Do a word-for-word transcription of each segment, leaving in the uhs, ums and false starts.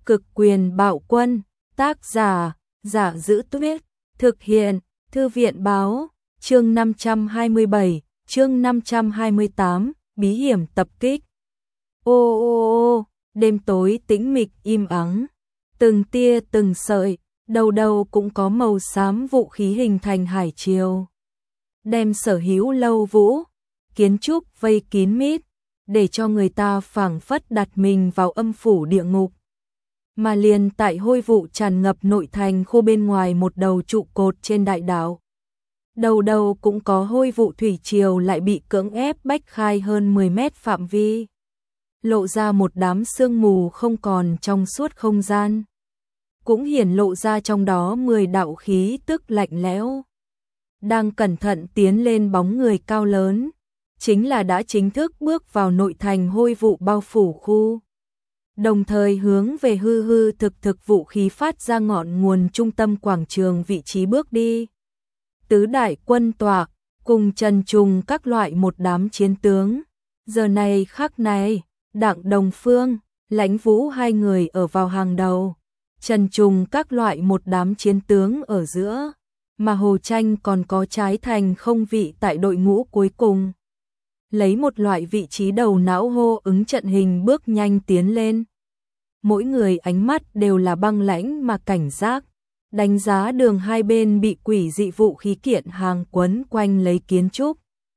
Cực quyền bạo quân, tác giả, Giả Giữ Tuyết, thực hiện, Thư viện báo, chương năm trăm hai mươi bảy, chương năm trăm hai mươi tám, bí hiểm tập kích. Ô ô ô, đêm tối tĩnh mịch im ắng, từng tia từng sợi, đầu đầu cũng có màu xám vũ khí hình thành hải triều. Đem sở hữu lâu vũ, kiến trúc vây kín mít, để cho người ta phảng phất đặt mình vào âm phủ địa ngục. Mà liền tại hôi vụ tràn ngập nội thành khu bên ngoài một đầu trụ cột trên đại đảo. Đầu đầu cũng có hôi vụ thủy triều lại bị cưỡng ép bách khai hơn mười mét phạm vi. Lộ ra một đám sương mù không còn trong suốt không gian. Cũng hiển lộ ra trong đó mười đạo khí tức lạnh lẽo. Đang cẩn thận tiến lên bóng người cao lớn. Chính là đã chính thức bước vào nội thành hôi vụ bao phủ khu. Đồng thời hướng về hư hư thực thực vũ khí phát ra ngọn nguồn trung tâm quảng trường vị trí bước đi. Tứ đại quân tọa, cùng trần trùng các loại một đám chiến tướng. Giờ này khắc này, Đặng Đồng Phương, Lãnh Vũ hai người ở vào hàng đầu. Trần trùng các loại một đám chiến tướng ở giữa. Mà Hồ Tranh còn có Trái Thành không vị tại đội ngũ cuối cùng. Lấy một loại vị trí đầu não hô ứng trận hình bước nhanh tiến lên. Mỗi người ánh mắt đều là băng lãnh mà cảnh giác, đánh giá đường hai bên bị quỷ dị vũ khí kiện hàng quấn quanh lấy kiến trúc.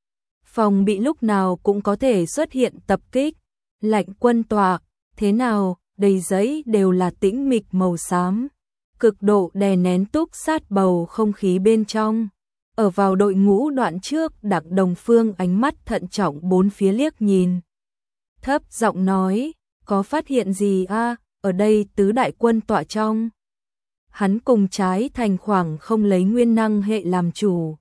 Phòng bị lúc nào cũng có thể xuất hiện tập kích, lạnh quân tọa, thế nào, đầy giấy đều là tĩnh mịch màu xám, cực độ đè nén túc sát bầu không khí bên trong. Ở vào đội ngũ đoạn trước, Đặng Đồng Phương ánh mắt thận trọng bốn phía liếc nhìn. Thấp giọng nói, có phát hiện gì a? Ở đây tứ đại quân tọa trong. Hắn cùng Trái Thành khoảng không lấy nguyên năng hệ làm chủ.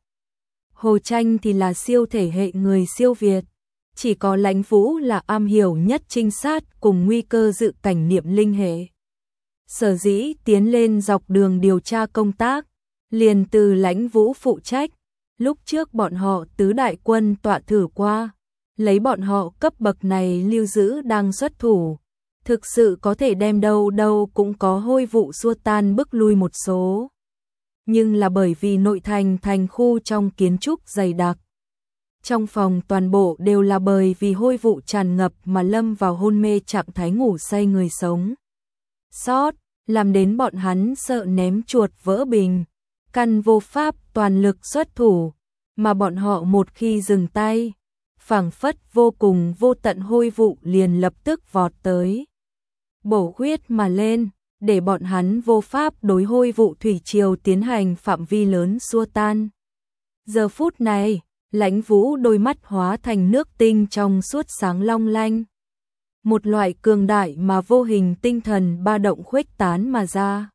Hồ Tranh thì là siêu thể hệ người siêu việt. Chỉ có Lãnh Vũ là am hiểu nhất trinh sát cùng nguy cơ dự cảnh niệm linh hệ. Sở dĩ tiến lên dọc đường điều tra công tác. Liền từ Lãnh Vũ phụ trách, lúc trước bọn họ tứ đại quân tọa thử qua, lấy bọn họ cấp bậc này lưu giữ đang xuất thủ, thực sự có thể đem đâu đâu cũng có hôi vụ xua tan bức lui một số. Nhưng là bởi vì nội thành thành khu trong kiến trúc dày đặc, trong phòng toàn bộ đều là bởi vì hôi vụ tràn ngập mà lâm vào hôn mê trạng thái ngủ say người sống. Sót, làm đến bọn hắn sợ ném chuột vỡ bình. Căn vô pháp toàn lực xuất thủ, mà bọn họ một khi dừng tay, phảng phất vô cùng vô tận hôi vụ liền lập tức vọt tới. Bổ huyết mà lên, để bọn hắn vô pháp đối hôi vụ thủy triều tiến hành phạm vi lớn xua tan. Giờ phút này, Lãnh Vũ đôi mắt hóa thành nước tinh trong suốt sáng long lanh. Một loại cường đại mà vô hình tinh thần ba động khuếch tán mà ra.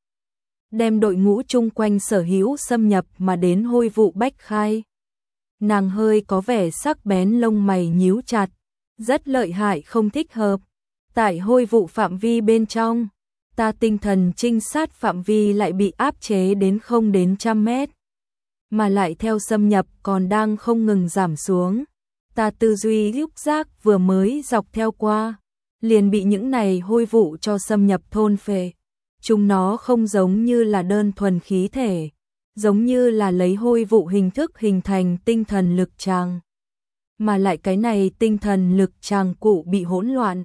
Đem đội ngũ chung quanh sở hữu xâm nhập mà đến hôi vụ bách khai. Nàng hơi có vẻ sắc bén lông mày nhíu chặt, rất lợi hại không thích hợp. Tại hôi vụ phạm vi bên trong, ta tinh thần trinh sát phạm vi lại bị áp chế đến không đến trăm mét. Mà lại theo xâm nhập còn đang không ngừng giảm xuống. Ta tư duy lúc giác vừa mới dọc theo qua, liền bị những này hôi vụ cho xâm nhập thôn phệ. Chúng nó không giống như là đơn thuần khí thể, giống như là lấy hôi vụ hình thức hình thành tinh thần lực tràng. Mà lại cái này tinh thần lực tràng cụ bị hỗn loạn,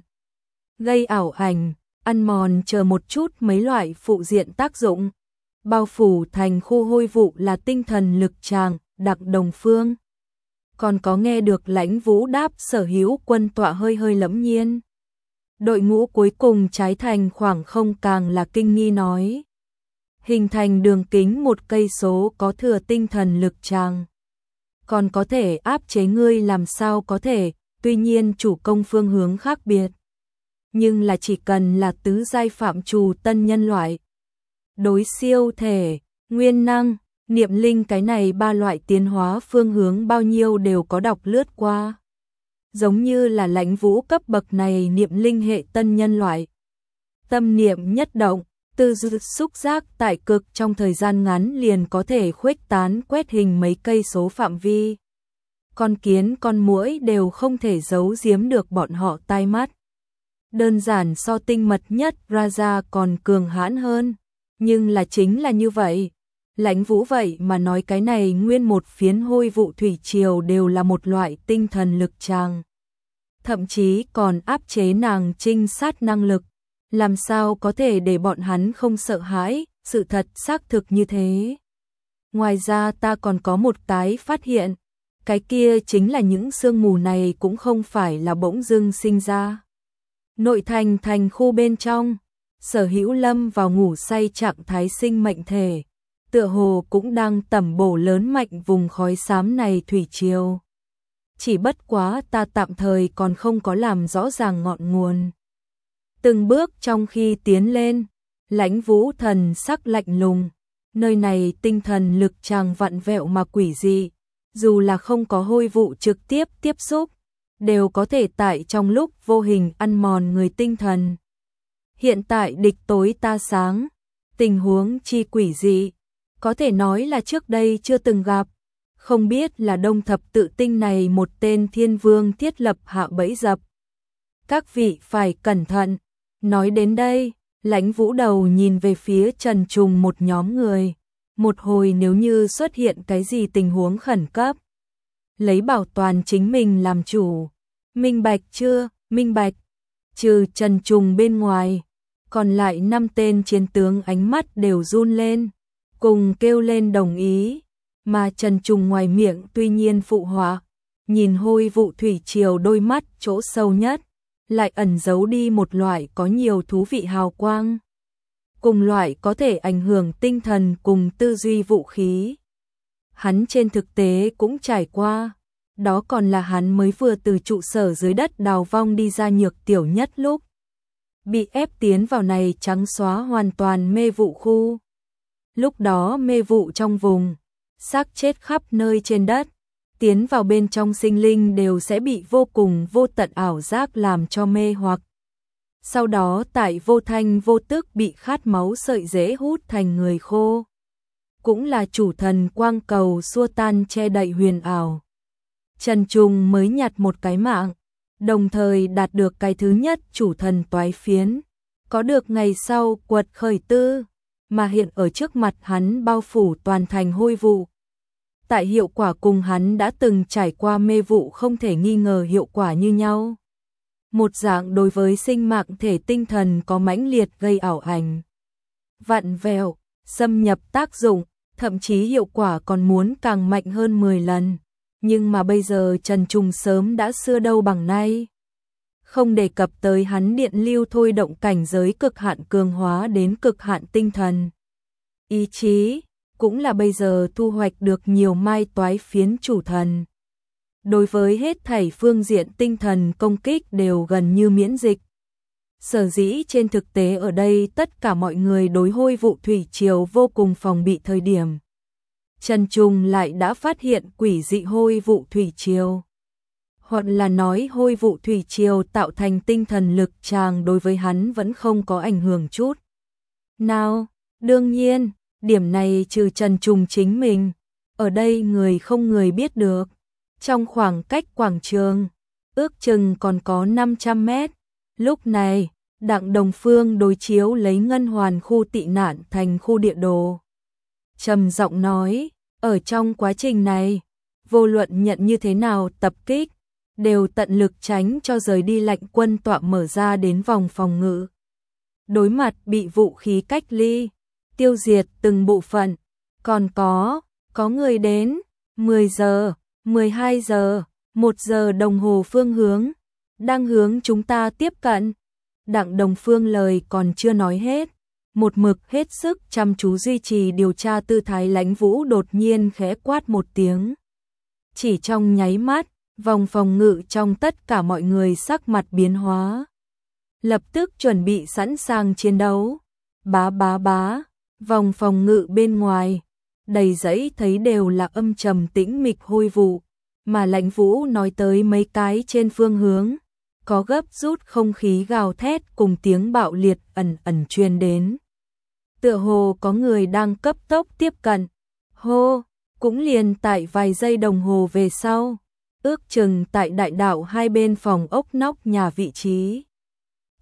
gây ảo ảnh, ăn mòn chờ một chút mấy loại phụ diện tác dụng. Bao phủ thành khu hôi vụ là tinh thần lực tràng, Đặng Đồng Phương. Còn có nghe được Lãnh Vũ đáp sở hữu quân tọa hơi hơi lẫm nhiên. Đội ngũ cuối cùng Trái Thành khoảng không càng là kinh nghi nói. Hình thành đường kính một cây số có thừa tinh thần lực tràng. Còn có thể áp chế ngươi làm sao có thể, tuy nhiên chủ công phương hướng khác biệt. Nhưng là chỉ cần là tứ giai phạm trù tân nhân loại. Đối siêu thể, nguyên năng, niệm linh cái này ba loại tiến hóa phương hướng bao nhiêu đều có đọc lướt qua. Giống như là Lãnh Vũ cấp bậc này niệm linh hệ tân nhân loại. Tâm niệm nhất động, tư duy xúc giác tại cực trong thời gian ngắn liền có thể khuếch tán quét hình mấy cây số phạm vi. Con kiến con muỗi đều không thể giấu giếm được bọn họ tai mắt. đơn giản so tinh mật nhất Raja còn cường hãn hơn, nhưng là chính là như vậy. Lãnh Vũ vậy mà nói cái này nguyên một phiến hôi vụ thủy triều đều là một loại tinh thần lực tràng. Thậm chí còn áp chế nàng trinh sát năng lực, làm sao có thể để bọn hắn không sợ hãi, sự thật xác thực như thế. Ngoài ra ta còn có một cái phát hiện, cái kia chính là những sương mù này cũng không phải là bỗng dưng sinh ra. Nội thành thành khu bên trong, Sở Hữu lâm vào ngủ say trạng thái sinh mệnh thể, tựa hồ cũng đang tẩm bổ lớn mạnh vùng khói xám này thủy triều. Chỉ bất quá ta tạm thời còn không có làm rõ ràng ngọn nguồn. Từng bước trong khi tiến lên, Lãnh Vũ thần sắc lạnh lùng, nơi này tinh thần lực tràng vặn vẹo mà quỷ dị, dù là không có hôi vụ trực tiếp tiếp xúc, đều có thể tại trong lúc vô hình ăn mòn người tinh thần. Hiện tại địch tối ta sáng, tình huống chi quỷ dị, có thể nói là trước đây chưa từng gặp. Không biết là Đông Thập Tự Tinh này một tên thiên vương thiết lập hạ bẫy dập. Các vị phải cẩn thận. Nói đến đây, Lãnh Vũ đầu nhìn về phía Trần Trùng một nhóm người. Một hồi nếu như xuất hiện cái gì tình huống khẩn cấp, lấy bảo toàn chính mình làm chủ. Minh bạch chưa? Minh bạch. Trừ Trần Trùng bên ngoài, còn lại năm tên chiến tướng ánh mắt đều run lên, cùng kêu lên đồng ý. Mà Trần Trùng ngoài miệng tuy nhiên phụ họa, nhìn hôi vụ thủy triều đôi mắt chỗ sâu nhất, lại ẩn giấu đi một loại có nhiều thú vị hào quang. Cùng loại có thể ảnh hưởng tinh thần cùng tư duy vũ khí. Hắn trên thực tế cũng trải qua, đó còn là hắn mới vừa từ trụ sở dưới đất đào vong đi ra Nhược Tiểu Nhất lúc. Bị ép tiến vào này trắng xóa hoàn toàn mê vụ khu. Lúc đó mê vụ trong vùng, xác chết khắp nơi trên đất, tiến vào bên trong sinh linh đều sẽ bị vô cùng vô tận ảo giác làm cho mê hoặc. Sau đó tại vô thanh vô tức bị khát máu sợi rễ hút thành người khô. Cũng là chủ thần quang cầu xua tan che đậy huyền ảo. Trần Trùng mới nhặt một cái mạng, đồng thời đạt được cái thứ nhất chủ thần toái phiến, có được ngày sau quật khởi tư, mà hiện ở trước mặt hắn bao phủ toàn thành hôi vụ. Tại hiệu quả cùng hắn đã từng trải qua mê vụ không thể nghi ngờ hiệu quả như nhau. Một dạng đối với sinh mạng thể tinh thần có mãnh liệt gây ảo ảnh, vặn vẹo, xâm nhập tác dụng, thậm chí hiệu quả còn muốn càng mạnh hơn mười lần. Nhưng mà bây giờ Trần Trùng sớm đã xưa đâu bằng nay. Không đề cập tới hắn điện lưu thôi động cảnh giới cực hạn cường hóa đến cực hạn tinh thần. Ý chí, cũng là bây giờ thu hoạch được nhiều mai toái phiến chủ thần. Đối với hết thảy phương diện tinh thần công kích đều gần như miễn dịch. Sở dĩ trên thực tế ở đây tất cả mọi người đối hôi vụ thủy triều vô cùng phòng bị thời điểm. Trần Trùng lại đã phát hiện quỷ dị hôi vụ thủy triều. Hoặc là nói hôi vụ thủy triều tạo thành tinh thần lực tràng đối với hắn vẫn không có ảnh hưởng chút. Nào, đương nhiên, điểm này trừ Trần Trùng chính mình, ở đây người không người biết được. Trong khoảng cách quảng trường, ước chừng còn có năm trăm mét. Lúc này, Đặng Đồng Phương đối chiếu lấy ngân hoàn khu tị nạn thành khu địa đồ. Trầm giọng nói, ở trong quá trình này, vô luận nhận như thế nào tập kích, đều tận lực tránh cho rời đi lệnh quân tọa mở ra đến vòng phòng ngự. Đối mặt bị vũ khí cách ly, tiêu diệt từng bộ phận, còn có, có người đến, mười giờ, mười hai giờ, một giờ đồng hồ phương hướng, đang hướng chúng ta tiếp cận. Đặng Đồng Phương lời còn chưa nói hết, một mực hết sức chăm chú duy trì điều tra tư thái Lãnh Vũ đột nhiên khẽ quát một tiếng. Chỉ trong nháy mắt, vòng phòng ngự trong tất cả mọi người sắc mặt biến hóa. Lập tức chuẩn bị sẵn sàng chiến đấu. Bá bá bá, vòng phòng ngự bên ngoài, đầy dãy thấy đều là âm trầm tĩnh mịch hôi vụ, mà Lãnh Vũ nói tới mấy cái trên phương hướng. Có gấp rút không khí gào thét cùng tiếng bạo liệt ẩn ẩn truyền đến. Tựa hồ có người đang cấp tốc tiếp cận. Hô, cũng liền tại vài giây đồng hồ về sau, ước chừng tại đại đạo hai bên phòng ốc nóc nhà vị trí.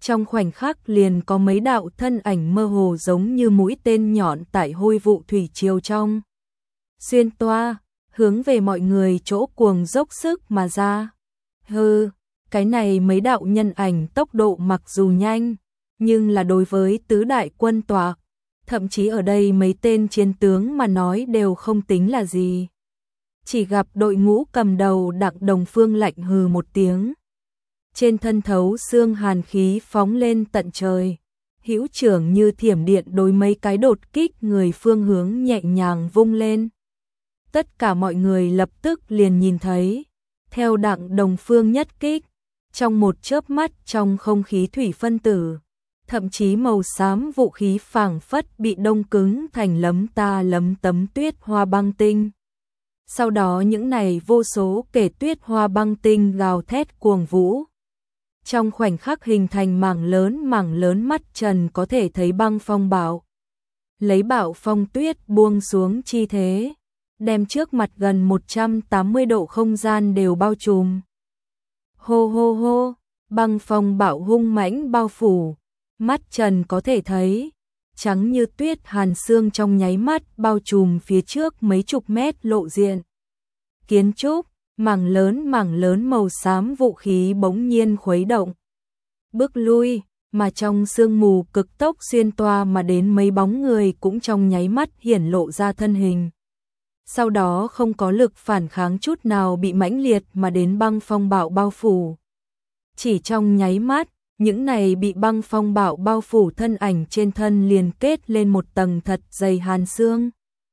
Trong khoảnh khắc liền có mấy đạo thân ảnh mơ hồ giống như mũi tên nhọn tại hôi vụ thủy triều trong. Xuyên toa, hướng về mọi người chỗ cuồng dốc sức mà ra. Hừ, cái này mấy đạo nhân ảnh tốc độ mặc dù nhanh, nhưng là đối với tứ đại quân tọa, thậm chí ở đây mấy tên chiến tướng mà nói đều không tính là gì. Chỉ gặp đội ngũ cầm đầu Đặng Đồng Phương lạnh hừ một tiếng. Trên thân thấu xương hàn khí phóng lên tận trời, hữu trưởng như thiểm điện đối mấy cái đột kích người phương hướng nhẹ nhàng vung lên. Tất cả mọi người lập tức liền nhìn thấy, theo Đặng Đồng Phương nhất kích, trong một chớp mắt trong không khí thủy phân tử, thậm chí màu xám vũ khí phảng phất bị đông cứng thành lấm ta lấm tấm tuyết hoa băng tinh. Sau đó những này vô số kể tuyết hoa băng tinh gào thét cuồng vũ. Trong khoảnh khắc hình thành mảng lớn mảng lớn mắt trần có thể thấy băng phong bạo. Lấy bạo phong tuyết buông xuống chi thế, đem trước mặt gần một trăm tám mươi độ không gian đều bao trùm. Hô hô hô, băng phong bạo hung mãnh bao phủ, mắt trần có thể thấy, trắng như tuyết hàn xương trong nháy mắt bao trùm phía trước mấy chục mét lộ diện. Kiến trúc, mảng lớn mảng lớn màu xám vũ khí bỗng nhiên khuấy động. Bước lui, mà trong sương mù cực tốc xuyên toa mà đến mấy bóng người cũng trong nháy mắt hiển lộ ra thân hình. Sau đó không có lực phản kháng chút nào bị mãnh liệt mà đến băng phong bạo bao phủ. Chỉ trong nháy mắt, những này bị băng phong bạo bao phủ thân ảnh trên thân liền kết lên một tầng thật dày hàn xương.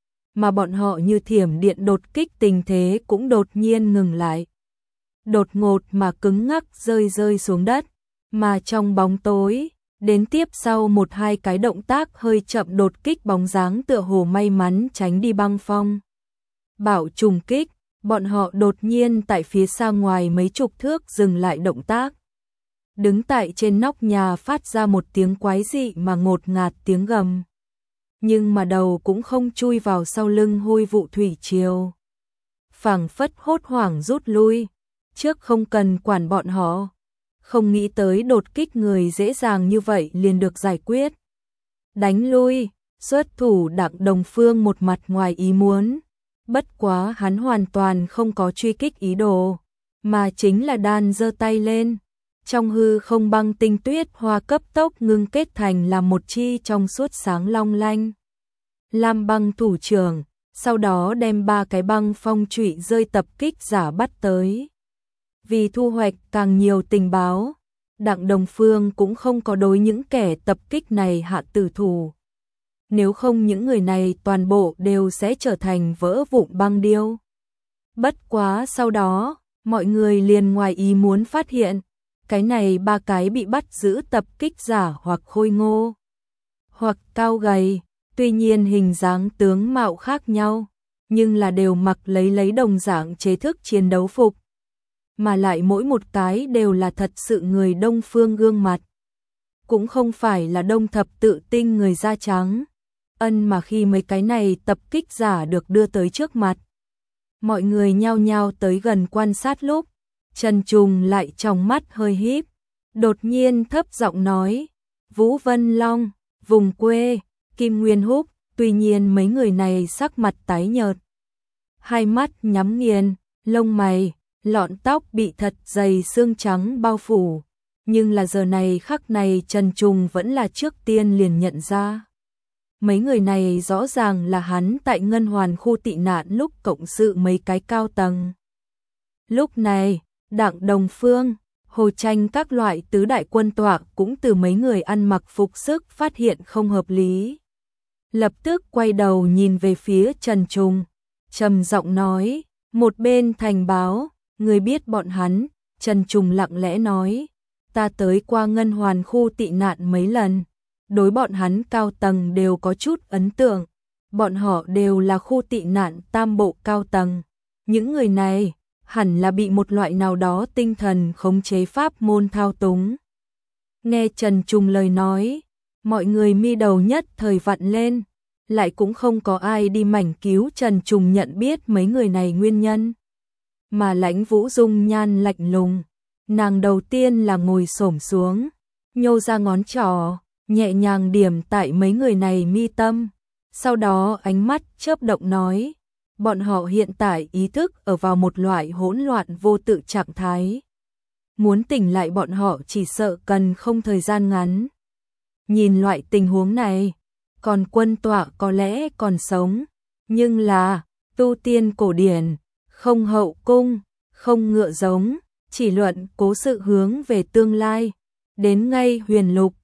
Mà bọn họ như thiểm điện đột kích tình thế cũng đột nhiên ngừng lại. Đột ngột mà cứng ngắc rơi rơi xuống đất, mà trong bóng tối, đến tiếp sau một hai cái động tác hơi chậm đột kích bóng dáng tựa hồ may mắn tránh đi băng phong. Bảo trùng kích, bọn họ đột nhiên tại phía xa ngoài mấy chục thước dừng lại động tác. Đứng tại trên nóc nhà phát ra một tiếng quái dị mà ngột ngạt tiếng gầm. Nhưng mà đầu cũng không chui vào sau lưng hôi vụ thủy triều. Phảng phất hốt hoảng rút lui, trước không cần quản bọn họ. Không nghĩ tới đột kích người dễ dàng như vậy liền được giải quyết. Đánh lui, xuất thủ Đặng Đồng Phương một mặt ngoài ý muốn. Bất quá hắn hoàn toàn không có truy kích ý đồ, mà chính là đan giơ tay lên. Trong hư không băng tinh tuyết hoa cấp tốc ngưng kết thành là một chi trong suốt sáng long lanh. Lam băng thủ trưởng, sau đó đem ba cái băng phong trụy rơi tập kích giả bắt tới. Vì thu hoạch càng nhiều tình báo, Đặng Đồng Phương cũng không có đối những kẻ tập kích này hạ tử thủ. Nếu không những người này toàn bộ đều sẽ trở thành vỡ vụn băng điêu. Bất quá sau đó, mọi người liền ngoài ý muốn phát hiện, cái này ba cái bị bắt giữ tập kích giả hoặc khôi ngô, hoặc cao gầy, tuy nhiên hình dáng tướng mạo khác nhau, nhưng là đều mặc lấy lấy đồng dạng chế thức chiến đấu phục. Mà lại mỗi một cái đều là thật sự người Đông phương gương mặt. Cũng không phải là Đông thập tự tinh người da trắng. Ân mà khi mấy cái này tập kích giả được đưa tới trước mặt. Mọi người nhao nhao tới gần quan sát lúc, Trần Trùng lại trong mắt hơi híp, đột nhiên thấp giọng nói, Vũ Vân Long, vùng quê, Kim Nguyên Húc, tuy nhiên mấy người này sắc mặt tái nhợt. Hai mắt nhắm nghiền, lông mày, lọn tóc bị thật dày xương trắng bao phủ, nhưng là giờ này khắc này Trần Trùng vẫn là trước tiên liền nhận ra. Mấy người này rõ ràng là hắn tại Ngân Hoàn khu tị nạn lúc cộng sự mấy cái cao tầng. Lúc này, Đặng Đồng Phương, Hồ Tranh các loại tứ đại quân tọa cũng từ mấy người ăn mặc phục sức phát hiện không hợp lý. Lập tức quay đầu nhìn về phía Trần Trùng, trầm giọng nói, một bên thành báo, người biết bọn hắn, Trần Trùng lặng lẽ nói, ta tới qua Ngân Hoàn khu tị nạn mấy lần, đối bọn hắn cao tầng đều có chút ấn tượng, bọn họ đều là khu tị nạn tam bộ cao tầng, những người này hẳn là bị một loại nào đó tinh thần khống chế pháp môn thao túng. Nghe Trần Trùng lời nói, mọi người mi đầu nhất thời vặn lên, lại cũng không có ai đi mảnh cứu Trần Trùng nhận biết mấy người này nguyên nhân. Mà Lãnh Vũ dung nhan lạnh lùng, nàng đầu tiên là ngồi xổm xuống, nhô ra ngón trỏ, nhẹ nhàng điểm tại mấy người này mi tâm. Sau đó ánh mắt chớp động nói, bọn họ hiện tại ý thức ở vào một loại hỗn loạn vô tự trạng thái. Muốn tỉnh lại bọn họ chỉ sợ cần không thời gian ngắn. Nhìn loại tình huống này, còn quân tọa có lẽ còn sống, nhưng là tu tiên cổ điển, không hậu cung, không ngựa giống, chỉ luận cố sự hướng về tương lai. Đến ngay huyền lục,